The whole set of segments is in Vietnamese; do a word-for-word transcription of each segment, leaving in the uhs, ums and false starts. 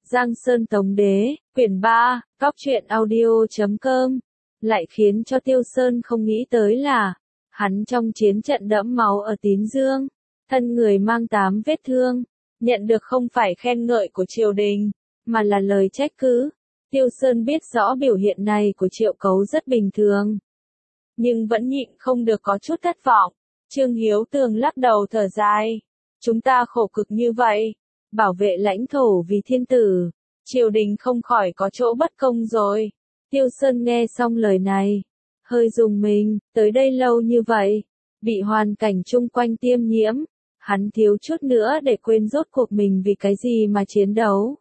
Giang Sơn Tống Đế, quyển ba, Cóc truyện audio chấm com. Lại khiến cho Tiêu Sơn không nghĩ tới là, hắn trong chiến trận đẫm máu ở Tín Dương, thân người mang tám vết thương, nhận được không phải khen ngợi của triều đình, mà là lời trách cứ. Tiêu Sơn biết rõ biểu hiện này của Triệu Cấu rất bình thường, nhưng vẫn nhịn không được có chút thất vọng. Trương Hiếu Tường lắc đầu thở dài, chúng ta khổ cực như vậy, bảo vệ lãnh thổ vì thiên tử, triều đình không khỏi có chỗ bất công rồi. Tiêu Sơn nghe xong lời này, hơi rùng mình, tới đây lâu như vậy, bị hoàn cảnh chung quanh tiêm nhiễm, hắn thiếu chút nữa để quên rốt cuộc mình vì cái gì mà chiến đấu.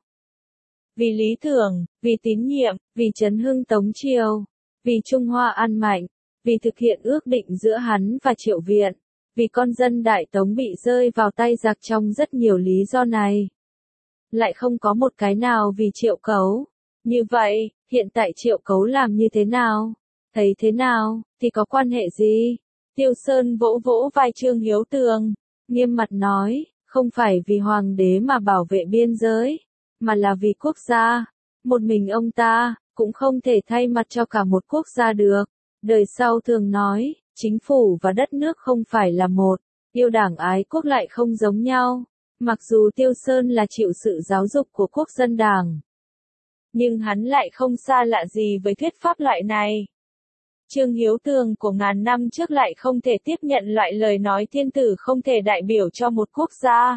Vì lý tưởng, vì tín nhiệm, vì trấn hưng Tống Triều, vì Trung Hoa an mạnh, vì thực hiện ước định giữa hắn và Triệu Viện, vì con dân Đại Tống bị rơi vào tay giặc trong rất nhiều lý do này. Lại không có một cái nào vì Triệu Cấu. Như vậy, hiện tại Triệu Cấu làm như thế nào? Thấy thế nào, thì có quan hệ gì? Tiêu Sơn vỗ vỗ vai Trương Hiếu Tường, nghiêm mặt nói, không phải vì hoàng đế mà bảo vệ biên giới, mà là vì quốc gia. Một mình ông ta, cũng không thể thay mặt cho cả một quốc gia được. Đời sau thường nói, chính phủ và đất nước không phải là một, yêu đảng ái quốc lại không giống nhau. Mặc dù Tiêu Sơn là chịu sự giáo dục của quốc dân đảng, nhưng hắn lại không xa lạ gì với thuyết pháp loại này. Trương Hiếu Tường của ngàn năm trước lại không thể tiếp nhận loại lời nói thiên tử không thể đại biểu cho một quốc gia.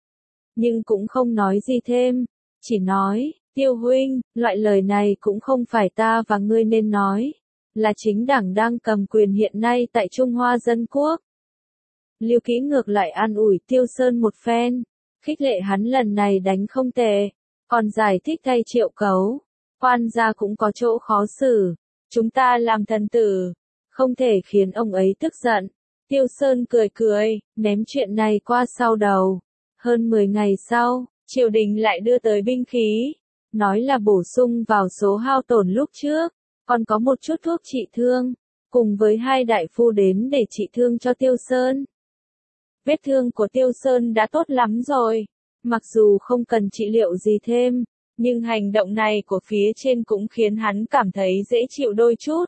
Nhưng cũng không nói gì thêm, chỉ nói, Tiêu huynh, loại lời này cũng không phải ta và ngươi nên nói, là chính đảng đang cầm quyền hiện nay tại Trung Hoa Dân Quốc. Lưu Kĩ ngược lại an ủi Tiêu Sơn một phen, khích lệ hắn lần này đánh không tệ, còn giải thích thay Triệu Cấu, quan gia cũng có chỗ khó xử, chúng ta làm thần tử, không thể khiến ông ấy tức giận. Tiêu Sơn cười cười, ném chuyện này qua sau đầu. Hơn mười ngày sau, triều đình lại đưa tới binh khí, nói là bổ sung vào số hao tổn lúc trước, còn có một chút thuốc trị thương, cùng với hai đại phu đến để trị thương cho Tiêu Sơn. Vết thương của Tiêu Sơn đã tốt lắm rồi, mặc dù không cần trị liệu gì thêm, nhưng hành động này của phía trên cũng khiến hắn cảm thấy dễ chịu đôi chút.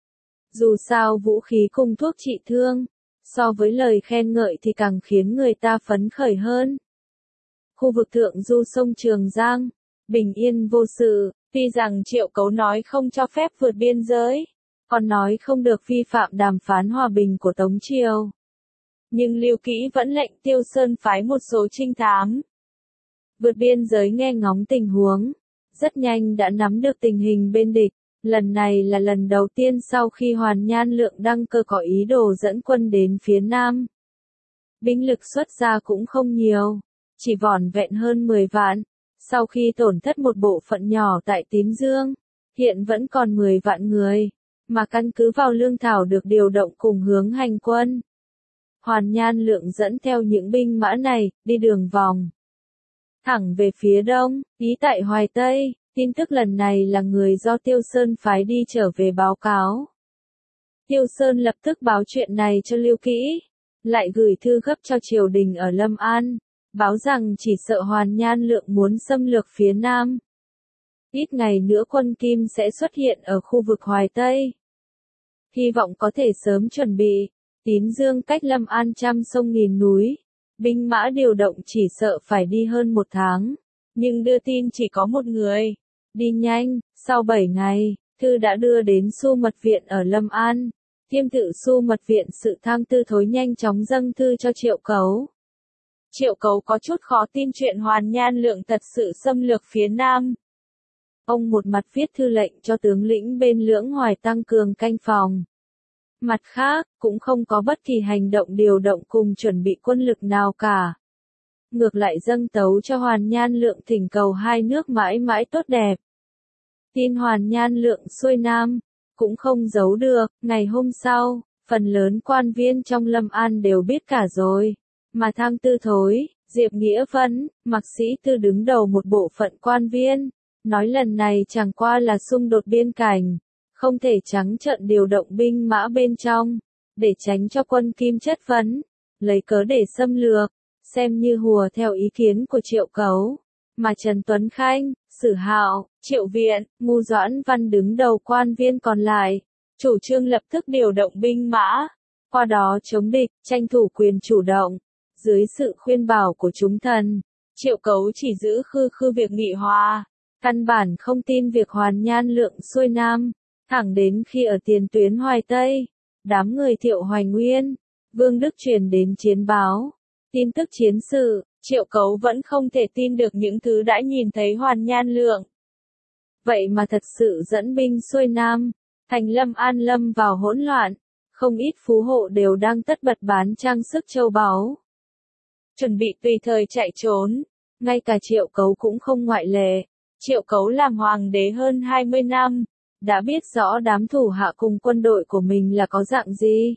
Dù sao vũ khí cùng thuốc trị thương, so với lời khen ngợi thì càng khiến người ta phấn khởi hơn. Khu vực thượng du sông Trường Giang, bình yên vô sự, tuy rằng Triệu Cấu nói không cho phép vượt biên giới, còn nói không được vi phạm đàm phán hòa bình của Tống Triều. Nhưng Lưu Kĩ vẫn lệnh Tiêu Sơn phái một số trinh thám vượt biên giới nghe ngóng tình huống, rất nhanh đã nắm được tình hình bên địch. Lần này là lần đầu tiên sau khi Hoàn Nhan Lượng đăng cơ có ý đồ dẫn quân đến phía Nam. Binh lực xuất ra cũng không nhiều, chỉ vỏn vẹn hơn mười vạn, sau khi tổn thất một bộ phận nhỏ tại Tín Dương, hiện vẫn còn mười vạn người, mà căn cứ vào lương thảo được điều động cùng hướng hành quân. Hoàn Nhan Lượng dẫn theo những binh mã này, đi đường vòng, thẳng về phía đông, ý tại Hoài Tây. Tin tức lần này là người do Tiêu Sơn phái đi trở về báo cáo. Tiêu Sơn lập tức báo chuyện này cho Lưu Kĩ, lại gửi thư gấp cho triều đình ở Lâm An, báo rằng chỉ sợ Hoàn Nhan Lượng muốn xâm lược phía Nam. Ít ngày nữa quân Kim sẽ xuất hiện ở khu vực Hoài Tây. Hy vọng có thể sớm chuẩn bị. Tín Dương cách Lâm An trăm sông nghìn núi, binh mã điều động chỉ sợ phải đi hơn một tháng, nhưng đưa tin chỉ có một người. Đi nhanh, sau bảy ngày, thư đã đưa đến Xu Mật Viện ở Lâm An. Tiêm tự Xu Mật Viện sự tham tư thối nhanh chóng dâng thư cho Triệu Cấu. Triệu Cấu có chút khó tin chuyện Hoàn Nhan Lượng thật sự xâm lược phía Nam. Ông một mặt viết thư lệnh cho tướng lĩnh bên Lưỡng Hoài tăng cường canh phòng. Mặt khác, cũng không có bất kỳ hành động điều động cùng chuẩn bị quân lực nào cả. Ngược lại dâng tấu cho Hoàn Nhan Lượng thỉnh cầu hai nước mãi mãi tốt đẹp. Tin Hoàn Nhan Lượng xuôi Nam, cũng không giấu được, ngày hôm sau, phần lớn quan viên trong Lâm An đều biết cả rồi. Mà tham tư thối, Diệp Nghĩa Vân, Mạc Sĩ Tư đứng đầu một bộ phận quan viên, nói lần này chẳng qua là xung đột biên cảnh, không thể trắng trợn điều động binh mã bên trong, để tránh cho quân Kim chất vấn, lấy cớ để xâm lược, xem như hùa theo ý kiến của Triệu Cấu. Mà Trần Tuấn Khanh, Sử Hạo, Triệu Viện, Ngu Doãn Văn đứng đầu quan viên còn lại, chủ trương lập tức điều động binh mã, qua đó chống địch, tranh thủ quyền chủ động. Dưới sự khuyên bảo của chúng thần, Triệu Cấu chỉ giữ khư khư việc nghị hòa, căn bản không tin việc Hoàn Nhan Lượng xuôi Nam, thẳng đến khi ở tiền tuyến Hoài Tây, đám người Thiệu Hoài Nguyên, Vương Đức truyền đến chiến báo, tin tức chiến sự, Triệu Cấu vẫn không thể tin được những thứ đã nhìn thấy Hoàn Nhan Lượng. Vậy mà thật sự dẫn binh xuôi Nam, thành Lâm An lâm vào hỗn loạn, không ít phú hộ đều đang tất bật bán trang sức châu báu, chuẩn bị tùy thời chạy trốn, ngay cả Triệu Cấu cũng không ngoại lệ. Triệu Cấu làm hoàng đế hơn hai mươi năm, đã biết rõ đám thủ hạ cùng quân đội của mình là có dạng gì.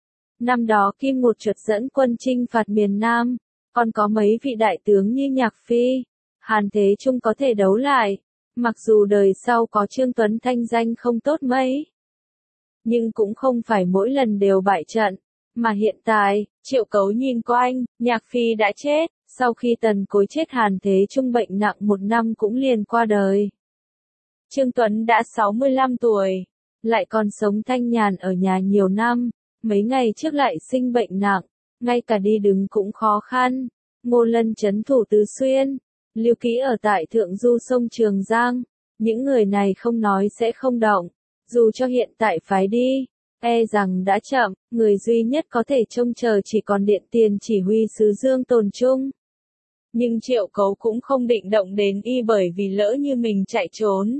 Năm đó Kim Ngột Chuột dẫn quân chinh phạt miền Nam, còn có mấy vị đại tướng như Nhạc Phi, Hàn Thế Trung có thể đấu lại, mặc dù đời sau có Trương Tuấn thanh danh không tốt mấy. Nhưng cũng không phải mỗi lần đều bại trận, mà hiện tại, Triệu Cấu nhìn quanh, Nhạc Phi đã chết, sau khi Tần Cối chết Hàn Thế Trung bệnh nặng một năm cũng liền qua đời. Trương Tuấn đã sáu mươi lăm tuổi, lại còn sống thanh nhàn ở nhà nhiều năm, mấy ngày trước lại sinh bệnh nặng, ngay cả đi đứng cũng khó khăn. Ngô Lân trấn thủ Tứ Xuyên, Lưu Ký ở tại thượng du sông Trường Giang, những người này không nói sẽ không động, dù cho hiện tại phái đi, e rằng đã chậm, người duy nhất có thể trông chờ chỉ còn Điện Tiền chỉ huy sứ Dương Tồn Trung. Nhưng Triệu Cấu cũng không định động đến y bởi vì lỡ như mình chạy trốn,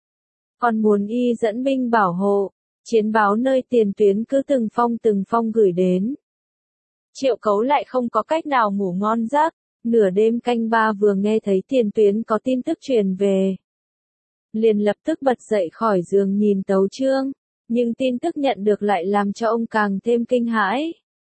còn muốn y dẫn binh bảo hộ, chiến báo nơi tiền tuyến cứ từng phong từng phong gửi đến. Triệu Cấu lại không có cách nào ngủ ngon giấc, nửa đêm canh ba vừa nghe thấy tiền tuyến có tin tức truyền về, liền lập tức bật dậy khỏi giường nhìn tấu chương, nhưng tin tức nhận được lại làm cho ông càng thêm kinh hãi.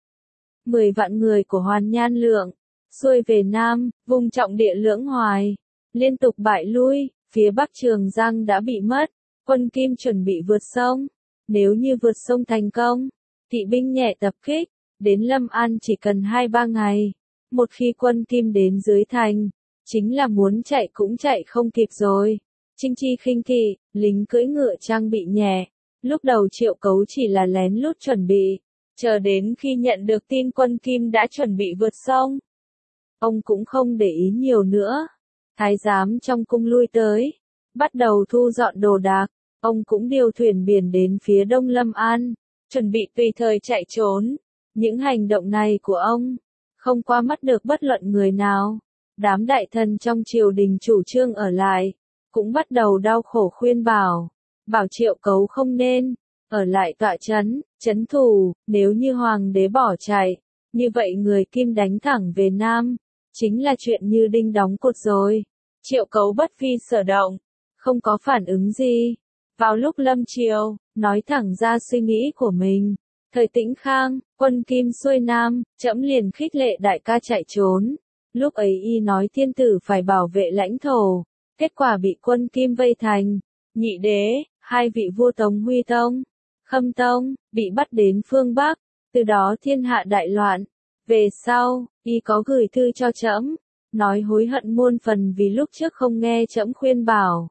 Mười vạn người của Hoàn Nhan Lượng, xuôi về Nam, vùng trọng địa Lưỡng Hoài, liên tục bại lui, phía Bắc Trường Giang đã bị mất, quân Kim chuẩn bị vượt sông, nếu như vượt sông thành công, kỵ binh nhẹ tập kích, đến Lâm An chỉ cần hai ba ngày, một khi quân Kim đến dưới thành, chính là muốn chạy cũng chạy không kịp rồi. Chinh chi khinh kỵ, lính cưỡi ngựa trang bị nhẹ, lúc đầu Triệu Cấu chỉ là lén lút chuẩn bị, chờ đến khi nhận được tin quân Kim đã chuẩn bị vượt sông, ông cũng không để ý nhiều nữa. Thái giám trong cung lui tới, bắt đầu thu dọn đồ đạc, ông cũng điều thuyền biển đến phía đông Lâm An, chuẩn bị tùy thời chạy trốn. Những hành động này của ông, không qua mắt được bất luận người nào. Đám đại thần trong triều đình chủ trương ở lại, cũng bắt đầu đau khổ khuyên bảo, bảo Triệu Cấu không nên ở lại tọa trấn, trấn thủ, nếu như hoàng đế bỏ chạy, như vậy người Kim đánh thẳng về Nam, chính là chuyện như đinh đóng cột rồi. Triệu Cấu bất vi sở động, không có phản ứng gì. Vào lúc lâm triều, nói thẳng ra suy nghĩ của mình. Thời Tĩnh Khang, quân Kim xuôi Nam, trẫm liền khích lệ đại ca chạy trốn. Lúc ấy y nói thiên tử phải bảo vệ lãnh thổ, kết quả bị quân Kim vây thành. Nhị đế, hai vị vua Tống Huy Tông, Khâm Tông, bị bắt đến phương Bắc, từ đó thiên hạ đại loạn. Về sau, y có gửi thư cho trẫm, nói hối hận muôn phần vì lúc trước không nghe trẫm khuyên bảo.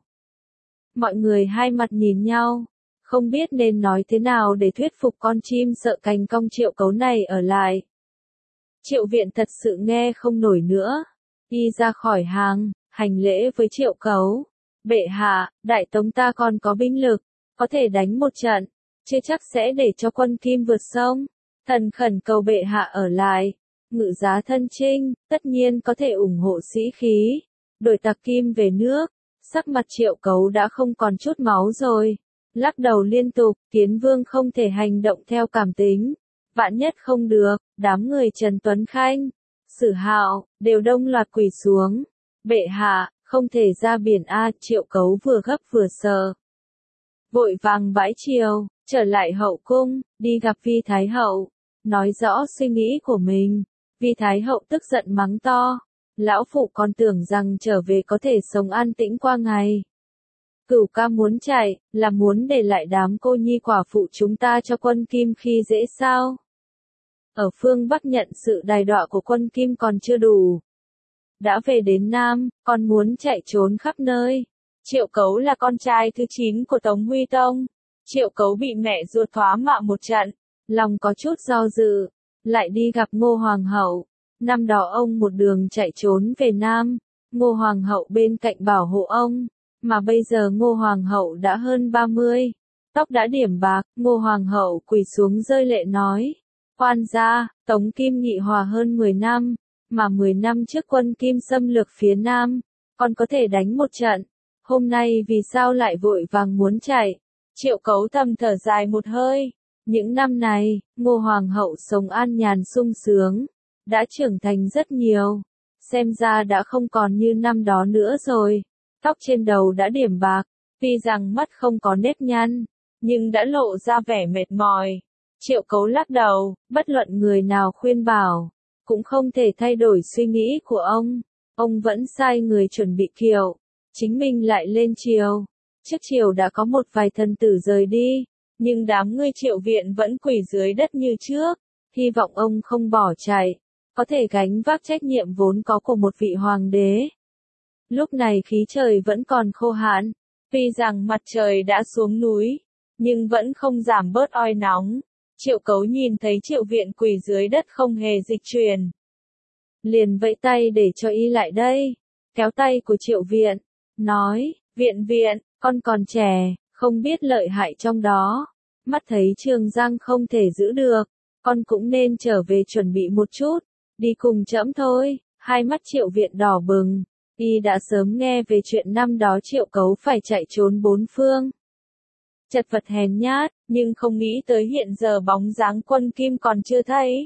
Mọi người hai mặt nhìn nhau, không biết nên nói thế nào để thuyết phục con chim sợ cành cong Triệu Cấu này ở lại. Triệu Viện thật sự nghe không nổi nữa, y ra khỏi hàng, hành lễ với Triệu Cấu. Bệ hạ, Đại Tống ta còn có binh lực, có thể đánh một trận, chưa chắc sẽ để cho quân Kim vượt sông. Thần khẩn cầu bệ hạ ở lại, ngự giá thân chinh, tất nhiên có thể ủng hộ sĩ khí, đổi tặc Kim về nước. Sắc mặt Triệu Cấu đã không còn chút máu rồi, lắc đầu liên tục, Kiến Vương không thể hành động theo cảm tính, vạn nhất không được. Đám người Trần Tuấn Khanh, Sử Hạo, đều đông loạt quỳ xuống. Bệ hạ, không thể ra biển a. Triệu Cấu vừa gấp vừa sợ, vội vàng bãi triều, trở lại hậu cung, đi gặp Vi Thái Hậu, nói rõ suy nghĩ của mình. Vi Thái Hậu tức giận mắng to, lão phụ còn tưởng rằng trở về có thể sống an tĩnh qua ngày. Cửu ca muốn chạy, là muốn để lại đám cô nhi quả phụ chúng ta cho quân Kim khi dễ sao? Ở phương Bắc nhận sự đày đọa của quân Kim còn chưa đủ, đã về đến Nam, còn muốn chạy trốn khắp nơi. Triệu Cấu là con trai thứ chín của Tống Huy Tông. Triệu Cấu bị mẹ ruột thoá mạ một trận, lòng có chút do dự, lại đi gặp Ngô Hoàng hậu. Năm đó ông một đường chạy trốn về Nam, Ngô Hoàng hậu bên cạnh bảo hộ ông, mà bây giờ Ngô Hoàng hậu đã hơn ba mươi, tóc đã điểm bạc, Ngô Hoàng hậu quỳ xuống rơi lệ nói: "Khoan gia, Tống Kim Nghị hòa hơn mười năm, mà mười năm trước quân Kim xâm lược phía Nam, còn có thể đánh một trận, hôm nay vì sao lại vội vàng muốn chạy?" Triệu Cấu thầm thở dài một hơi. Những năm này, Ngô Hoàng hậu sống an nhàn sung sướng, đã trưởng thành rất nhiều, xem ra đã không còn như năm đó nữa rồi. Tóc trên đầu đã điểm bạc, tuy rằng mắt không có nếp nhăn, nhưng đã lộ ra vẻ mệt mỏi. Triệu Cấu lắc đầu, bất luận người nào khuyên bảo, cũng không thể thay đổi suy nghĩ của ông. Ông vẫn sai người chuẩn bị kiệu, chính mình lại lên triều. Trước triều đã có một vài thần tử rời đi, nhưng đám ngươi Triệu viện vẫn quỳ dưới đất như trước, hy vọng ông không bỏ chạy, có thể gánh vác trách nhiệm vốn có của một vị hoàng đế. Lúc này khí trời vẫn còn khô hạn, tuy rằng mặt trời đã xuống núi, nhưng vẫn không giảm bớt oi nóng. Triệu Cấu nhìn thấy Triệu viện quỳ dưới đất không hề dịch chuyển, liền vẫy tay để cho y lại đây, kéo tay của Triệu viện, nói: "Viện viện, con còn trẻ, không biết lợi hại trong đó, mắt thấy Trường Giang không thể giữ được, con cũng nên trở về chuẩn bị một chút, đi cùng trẫm thôi." Hai mắt Triệu viện đỏ bừng, y đã sớm nghe về chuyện năm đó Triệu Cấu phải chạy trốn bốn phương, chật vật hèn nhát, nhưng không nghĩ tới hiện giờ bóng dáng quân Kim còn chưa thấy.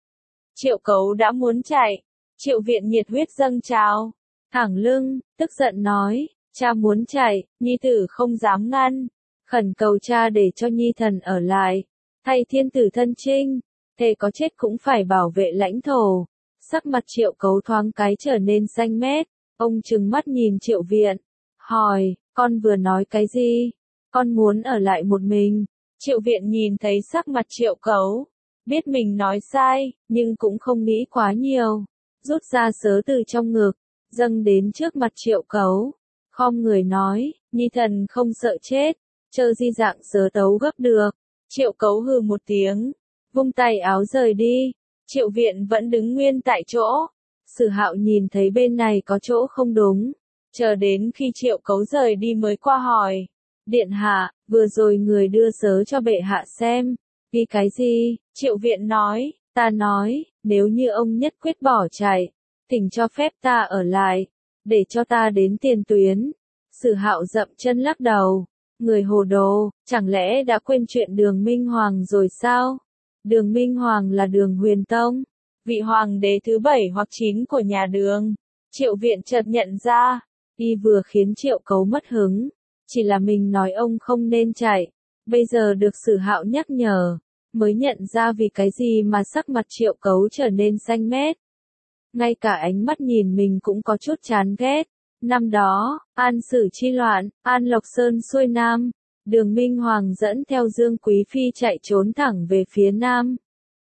Triệu Cấu đã muốn chạy, Triệu viện nhiệt huyết dâng trào, thẳng lưng, tức giận nói: "Cha muốn chạy, nhi tử không dám ngăn, khẩn cầu cha để cho nhi thần ở lại, thay thiên tử thân chinh, thề có chết cũng phải bảo vệ lãnh thổ." Sắc mặt Triệu Cấu thoáng cái trở nên xanh mét, ông trừng mắt nhìn Triệu viện, hỏi: "Con vừa nói cái gì? Con muốn ở lại một mình." Triệu viện nhìn thấy sắc mặt Triệu Cấu, biết mình nói sai, nhưng cũng không nghĩ quá nhiều, rút ra sớ từ trong ngực, dâng đến trước mặt Triệu Cấu, khom người nói: "Nhi thần không sợ chết, chờ di dạng sớ tấu gấp được." Triệu Cấu hừ một tiếng, vung tay áo rời đi. Triệu viện vẫn đứng nguyên tại chỗ. Sử Hạo nhìn thấy bên này có chỗ không đúng, chờ đến khi Triệu Cấu rời đi mới qua hỏi: "Điện hạ, vừa rồi người đưa sớ cho bệ hạ xem, ghi cái gì?" Triệu viện nói: "Ta nói, nếu như ông nhất quyết bỏ chạy, thỉnh cho phép ta ở lại, để cho ta đến tiền tuyến." Sử Hạo dậm chân lắc đầu: "Người hồ đồ, chẳng lẽ đã quên chuyện Đường Minh Hoàng rồi sao?" Đường Minh Hoàng là Đường Huyền Tông, vị hoàng đế thứ bảy hoặc chín của nhà Đường. Triệu viện chợt nhận ra, y vừa khiến Triệu Cấu mất hứng, chỉ là mình nói ông không nên chạy, bây giờ được Sử Hạo nhắc nhở, mới nhận ra vì cái gì mà sắc mặt Triệu Cấu trở nên xanh mét. Ngay cả ánh mắt nhìn mình cũng có chút chán ghét. Năm đó, An Sử chi loạn, An Lộc Sơn xuôi Nam, Đường Minh Hoàng dẫn theo Dương Quý Phi chạy trốn thẳng về phía Nam.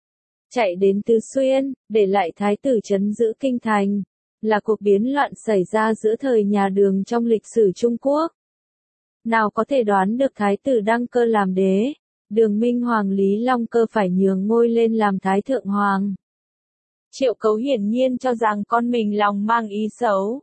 Chạy đến Tứ Xuyên, để lại thái tử trấn giữ kinh thành, là cuộc biến loạn xảy ra giữa thời nhà Đường trong lịch sử Trung Quốc. Nào có thể đoán được thái tử đăng cơ làm đế, Đường Minh Hoàng Lý Long Cơ phải nhường ngôi lên làm thái thượng hoàng. Triệu Cấu hiển nhiên cho rằng con mình lòng mang ý xấu,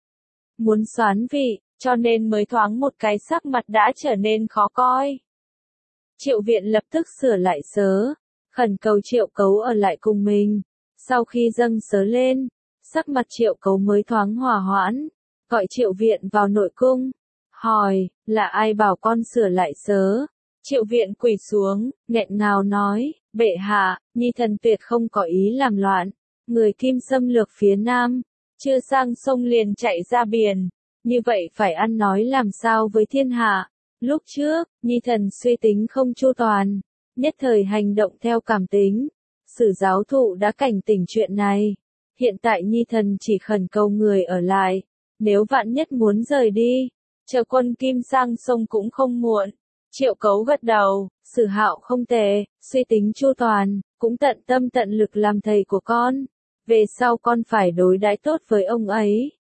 muốn soán vị, cho nên mới thoáng một cái sắc mặt đã trở nên khó coi. Triệu viện lập tức sửa lại sớ, khẩn cầu Triệu Cấu ở lại cùng mình. Sau khi dâng sớ lên, sắc mặt Triệu Cấu mới thoáng hòa hoãn, gọi Triệu viện vào nội cung, hỏi: "Là ai bảo con sửa lại sớ?" Triệu viện quỳ xuống, nghẹn ngào nói: "Bệ hạ, nhi thần tuyệt không có ý làm loạn, người Kim xâm lược phía Nam, chưa sang sông liền chạy ra biển, như vậy phải ăn nói làm sao với thiên hạ. Lúc trước, nhi thần suy tính không chu toàn, nhất thời hành động theo cảm tính. Sử giáo thụ đã cảnh tỉnh chuyện này. Hiện tại nhi thần chỉ khẩn cầu người ở lại, nếu vạn nhất muốn rời đi, chờ quân Kim sang sông cũng không muộn." Triệu Cấu gật đầu, Sử Hạo không tệ, suy tính chu toàn, cũng tận tâm tận lực làm thầy của con. Về sau con phải đối đãi tốt với ông ấy.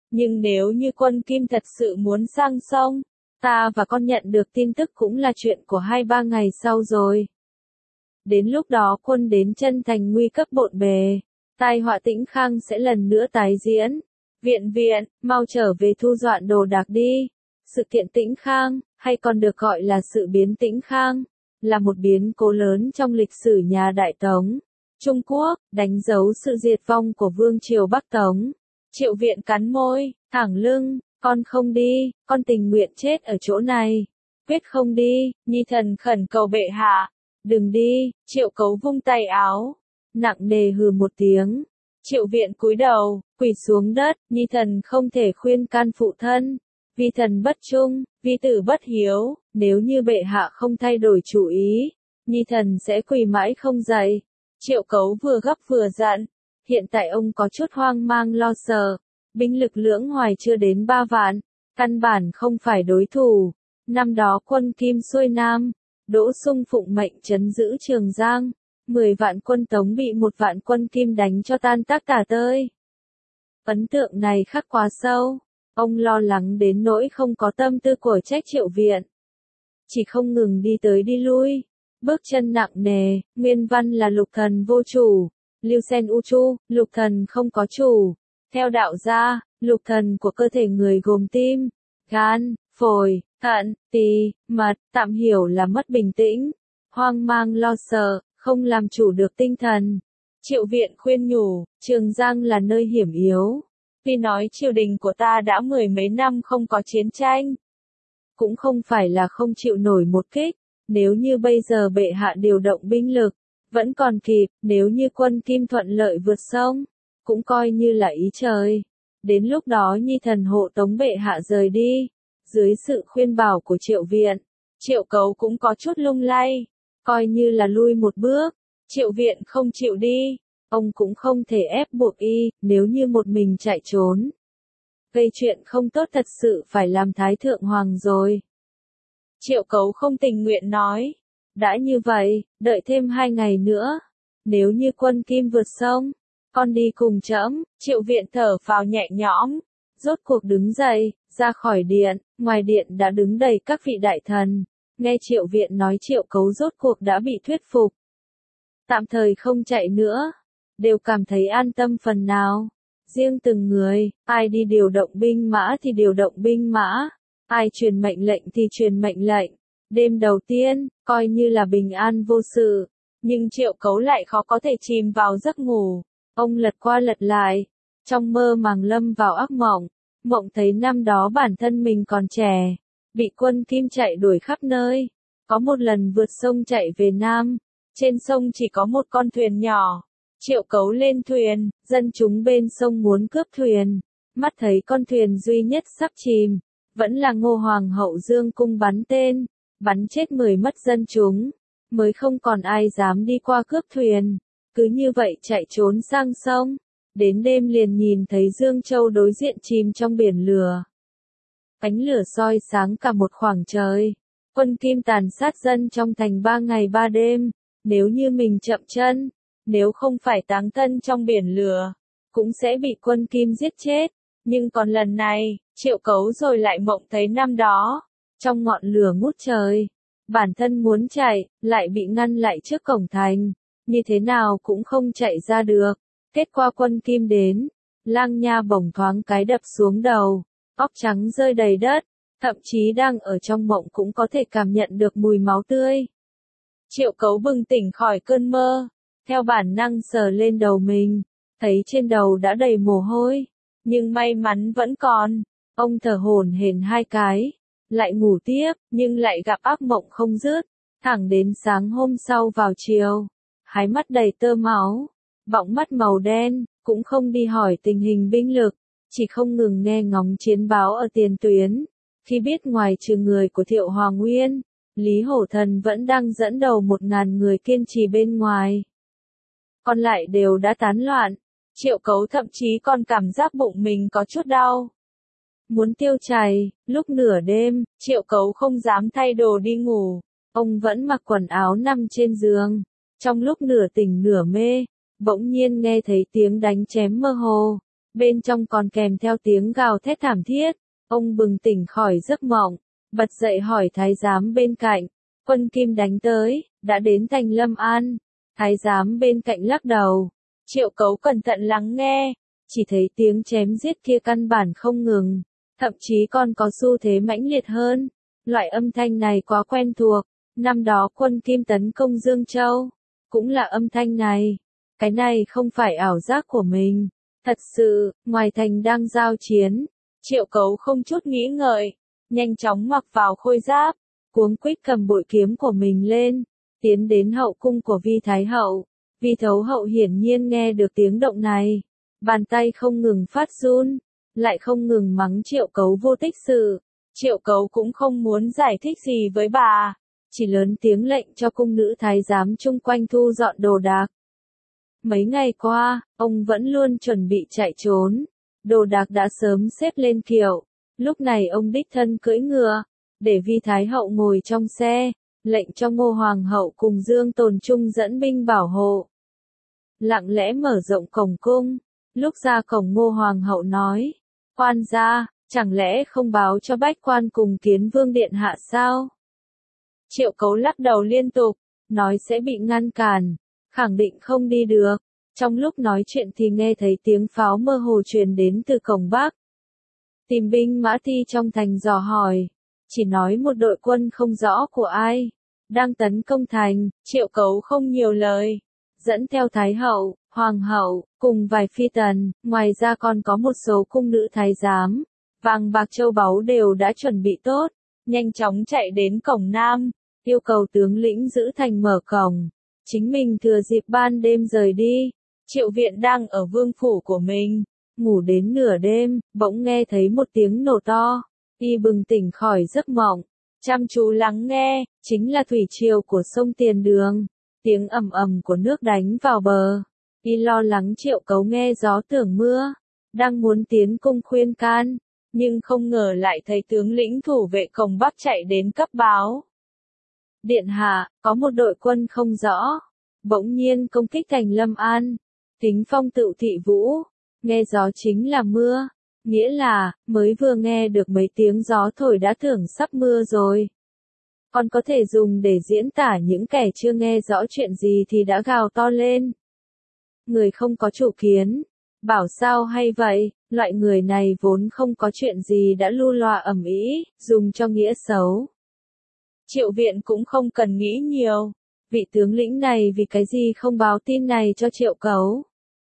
Nhưng nếu như quân Kim thật sự muốn sang sông, ta và con nhận được tin tức cũng là chuyện của hai ba ngày sau rồi. Đến lúc đó quân đến chân thành nguy cấp bộn bề, tai họa Tĩnh Khang sẽ lần nữa tái diễn. Viện viện, mau trở về thu dọn đồ đạc đi. Sự kiện Tĩnh Khang, hay còn được gọi là sự biến Tĩnh Khang, là một biến cố lớn trong lịch sử nhà Đại Tống, Trung Quốc, đánh dấu sự diệt vong của vương triều Bắc Tống. Triệu Viện cắn môi, thẳng lưng, con không đi, con tình nguyện chết ở chỗ này. Quyết không đi, Nhi thần khẩn cầu bệ hạ. Đừng đi, Triệu Cấu vung tay áo, nặng nề hừ một tiếng. Triệu Viện cúi đầu, quỳ xuống đất, Nhi thần không thể khuyên can phụ thân. Vi thần bất trung, vi tử bất hiếu, nếu như bệ hạ không thay đổi chủ ý, Nhi thần sẽ quỳ mãi không dậy. Triệu Cấu vừa gấp vừa giận, hiện tại ông có chút hoang mang lo sợ, binh lực lưỡng hoài chưa đến ba vạn, căn bản không phải đối thủ. Năm đó quân Kim xuôi Nam, Đỗ Sung phụng mệnh trấn giữ Trường Giang, mười vạn quân Tống bị một vạn quân Kim đánh cho tan tác tả tơi. Ấn tượng này khắc quá sâu, ông lo lắng đến nỗi không có tâm tư của trách Triệu Viện. Chỉ không ngừng đi tới đi lui, bước chân nặng nề, nguyên văn là lục thần vô chủ, Lưu Sen U Chu, lục thần không có chủ. Theo đạo gia, lục thần của cơ thể người gồm tim, gan, phổi, thận, tỳ, mật, tạm hiểu là mất bình tĩnh, hoang mang lo sợ, không làm chủ được tinh thần. Triệu Viện khuyên nhủ, Trường Giang là nơi hiểm yếu. Tuy nói triều đình của ta đã mười mấy năm không có chiến tranh, cũng không phải là không chịu nổi một kích. Nếu như bây giờ bệ hạ điều động binh lực, vẫn còn kịp. Nếu như quân Kim thuận lợi vượt sông, cũng coi như là ý trời. Đến lúc đó Nhi thần hộ tống bệ hạ rời đi. Dưới sự khuyên bảo của Triệu Viện, Triệu Cấu cũng có chút lung lay, coi như là lui một bước. Triệu Viện không chịu đi, ông cũng không thể ép buộc y. Nếu như một mình chạy trốn, gây chuyện không tốt thật sự phải làm Thái Thượng Hoàng rồi. Triệu Cấu không tình nguyện nói, đã như vậy, đợi thêm hai ngày nữa. Nếu như quân Kim vượt sông, con đi cùng trẫm. Triệu Viện thở phào nhẹ nhõm, rốt cuộc đứng dậy, ra khỏi điện. Ngoài điện đã đứng đầy các vị đại thần, nghe Triệu Viện nói Triệu Cấu rốt cuộc đã bị thuyết phục, tạm thời không chạy nữa, đều cảm thấy an tâm phần nào. Riêng từng người, ai đi điều động binh mã thì điều động binh mã, ai truyền mệnh lệnh thì truyền mệnh lệnh. Đêm đầu tiên, coi như là bình an vô sự, nhưng Triệu Cấu lại khó có thể chìm vào giấc ngủ. Ông lật qua lật lại, trong mơ màng lâm vào ác mộng, mộng thấy năm đó bản thân mình còn trẻ, bị quân Kim chạy đuổi khắp nơi. Có một lần vượt sông chạy về Nam, trên sông chỉ có một con thuyền nhỏ. Triệu Cấu lên thuyền, dân chúng bên sông muốn cướp thuyền, mắt thấy con thuyền duy nhất sắp chìm, vẫn là Ngô Hoàng hậu dương cung bắn tên, bắn chết mười mất dân chúng, mới không còn ai dám đi qua cướp thuyền. Cứ như vậy chạy trốn sang sông, đến đêm liền nhìn thấy Dương Châu đối diện chìm trong biển lửa. Ánh lửa soi sáng cả một khoảng trời. Quân Kim tàn sát dân trong thành ba ngày ba đêm. Nếu như mình chậm chân, nếu không phải táng thân trong biển lửa, cũng sẽ bị quân Kim giết chết. Nhưng còn lần này, Triệu Cấu rồi lại mộng thấy năm đó, trong ngọn lửa ngút trời, bản thân muốn chạy, lại bị ngăn lại trước cổng thành, như thế nào cũng không chạy ra được. Kết quả quân Kim đến, lang nha bổng thoáng cái đập xuống đầu, óc trắng rơi đầy đất, thậm chí đang ở trong mộng cũng có thể cảm nhận được mùi máu tươi. Triệu Cấu bừng tỉnh khỏi cơn mơ, theo bản năng sờ lên đầu mình, thấy trên đầu đã đầy mồ hôi, nhưng may mắn vẫn còn. Ông thở hổn hển hai cái, lại ngủ tiếp, nhưng lại gặp ác mộng không dứt, thẳng đến sáng hôm sau vào chiều, hai mắt đầy tơ máu, bọng mắt màu đen, cũng không đi hỏi tình hình binh lực, chỉ không ngừng nghe ngóng chiến báo ở tiền tuyến. Khi biết ngoài trừ người của Thiệu Hoàng Nguyên, Lý Hổ Thần vẫn đang dẫn đầu một ngàn người kiên trì bên ngoài, còn lại đều đã tán loạn. Triệu Cấu thậm chí còn cảm giác bụng mình có chút đau, muốn tiêu chảy. Lúc nửa đêm, Triệu Cấu không dám thay đồ đi ngủ, ông vẫn mặc quần áo nằm trên giường. Trong lúc nửa tỉnh nửa mê, bỗng nhiên nghe thấy tiếng đánh chém mơ hồ, bên trong còn kèm theo tiếng gào thét thảm thiết. Ông bừng tỉnh khỏi giấc mộng, bật dậy hỏi thái giám bên cạnh, quân kim đánh tới, đã đến thành Lâm An. Thái giám bên cạnh lắc đầu. Triệu Cấu cẩn thận lắng nghe, chỉ thấy tiếng chém giết kia căn bản không ngừng, thậm chí còn có xu thế mãnh liệt hơn. Loại âm thanh này quá quen thuộc, năm đó quân kim tấn công Dương Châu, cũng là âm thanh này. Cái này không phải ảo giác của mình, thật sự, ngoài thành đang giao chiến. Triệu Cấu không chút nghĩ ngợi, nhanh chóng mặc vào khôi giáp, cuống quýt cầm bội kiếm của mình lên, tiến đến hậu cung của Vi Thái Hậu. Vi Thấu Hậu hiển nhiên nghe được tiếng động này, bàn tay không ngừng phát run, lại không ngừng mắng Triệu Cấu vô tích sự. Triệu Cấu cũng không muốn giải thích gì với bà, chỉ lớn tiếng lệnh cho cung nữ thái giám chung quanh thu dọn đồ đạc. Mấy ngày qua, ông vẫn luôn chuẩn bị chạy trốn, đồ đạc đã sớm xếp lên kiệu, lúc này ông đích thân cưỡi ngựa, để Vi Thái Hậu ngồi trong xe, lệnh cho Ngô Hoàng Hậu cùng Dương Tồn Trung dẫn binh bảo hộ. Lặng lẽ mở rộng cổng cung, lúc ra cổng Ngô Hoàng Hậu nói, quan gia, chẳng lẽ không báo cho bách quan cùng kiến vương điện hạ sao? Triệu Cấu lắc đầu liên tục, nói sẽ bị ngăn cản, khẳng định không đi được. Trong lúc nói chuyện thì nghe thấy tiếng pháo mơ hồ truyền đến từ cổng Bắc. Tìm binh mã thi trong thành dò hỏi, chỉ nói một đội quân không rõ của ai, đang tấn công thành. Triệu Cấu không nhiều lời, dẫn theo Thái Hậu, Hoàng Hậu, cùng vài phi tần, ngoài ra còn có một số cung nữ thái giám, vàng bạc châu báu đều đã chuẩn bị tốt, nhanh chóng chạy đến cổng Nam, yêu cầu tướng lĩnh giữ thành mở cổng, chính mình thừa dịp ban đêm rời đi. Triệu Viện đang ở vương phủ của mình, ngủ đến nửa đêm, bỗng nghe thấy một tiếng nổ to, y bừng tỉnh khỏi giấc mộng, chăm chú lắng nghe, chính là thủy triều của sông Tiền Đường, tiếng ầm ầm của nước đánh vào bờ. Y lo lắng Triệu Cấu nghe gió tưởng mưa, đang muốn tiến cung khuyên can, nhưng không ngờ lại thấy tướng lĩnh thủ vệ cổng Bắc chạy đến cấp báo. Điện hạ, có một đội quân không rõ, bỗng nhiên công kích thành Lâm An. Tính phong tự thị vũ, nghe gió chính là mưa, nghĩa là, mới vừa nghe được mấy tiếng gió thổi đã tưởng sắp mưa rồi. Còn có thể dùng để diễn tả những kẻ chưa nghe rõ chuyện gì thì đã gào to lên. Người không có chủ kiến, bảo sao hay vậy, loại người này vốn không có chuyện gì đã lu loa ầm ĩ, dùng cho nghĩa xấu. Triệu Viện cũng không cần nghĩ nhiều. Vị tướng lĩnh này vì cái gì không báo tin này cho Triệu Cấu,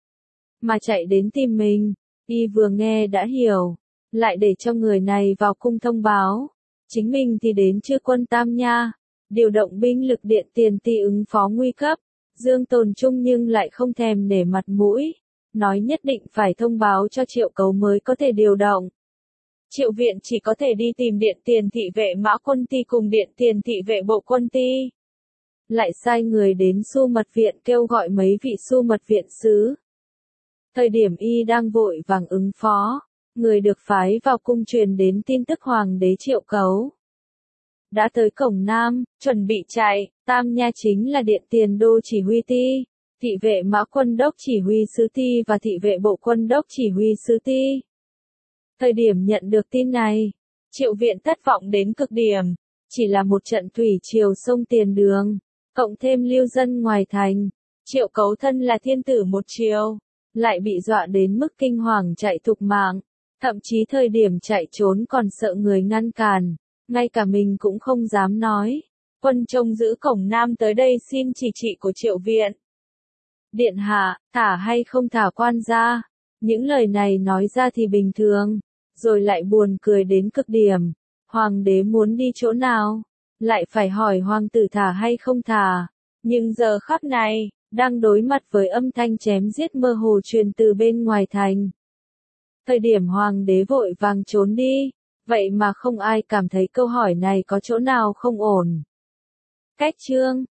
mà chạy đến tìm mình, y vừa nghe đã hiểu, lại để cho người này vào cung thông báo, chính mình thì đến chư quân Tam Nha, điều động binh lực điện tiền ti ứng phó nguy cấp. Dương Tồn Trung nhưng lại không thèm nể mặt mũi, nói nhất định phải thông báo cho Triệu Cấu mới có thể điều động. Triệu Viện chỉ có thể đi tìm điện tiền thị vệ Mã Quân Ti cùng điện tiền thị vệ Bộ Quân Ti. Lại sai người đến Xu Mật Viện kêu gọi mấy vị Xu Mật Viện sứ. Thời điểm y đang vội vàng ứng phó, người được phái vào cung truyền đến tin tức Hoàng đế Triệu Cấu đã tới cổng Nam, chuẩn bị chạy. Tam Nha chính là điện tiền đô chỉ huy ti, thị vệ Mã Quân đốc chỉ huy sứ ti và thị vệ Bộ Quân đốc chỉ huy sứ ti. Thời điểm nhận được tin này, Triệu Viện thất vọng đến cực điểm, chỉ là một trận thủy triều sông Tiền Đường, cộng thêm lưu dân ngoài thành, Triệu Cấu thân là thiên tử một triều, lại bị dọa đến mức kinh hoàng chạy thục mạng, thậm chí thời điểm chạy trốn còn sợ người ngăn cản, ngay cả mình cũng không dám nói. Quân trông giữ cổng Nam tới đây xin chỉ trị của Triệu Viện. Điện hạ, thả hay không thả quan gia? Những lời này nói ra thì bình thường, rồi lại buồn cười đến cực điểm. Hoàng đế muốn đi chỗ nào? Lại phải hỏi hoàng tử thả hay không thả. Nhưng giờ khắc này, đang đối mặt với âm thanh chém giết mơ hồ truyền từ bên ngoài thành. Thời điểm hoàng đế vội vàng trốn đi, vậy mà không ai cảm thấy câu hỏi này có chỗ nào không ổn. Cách chương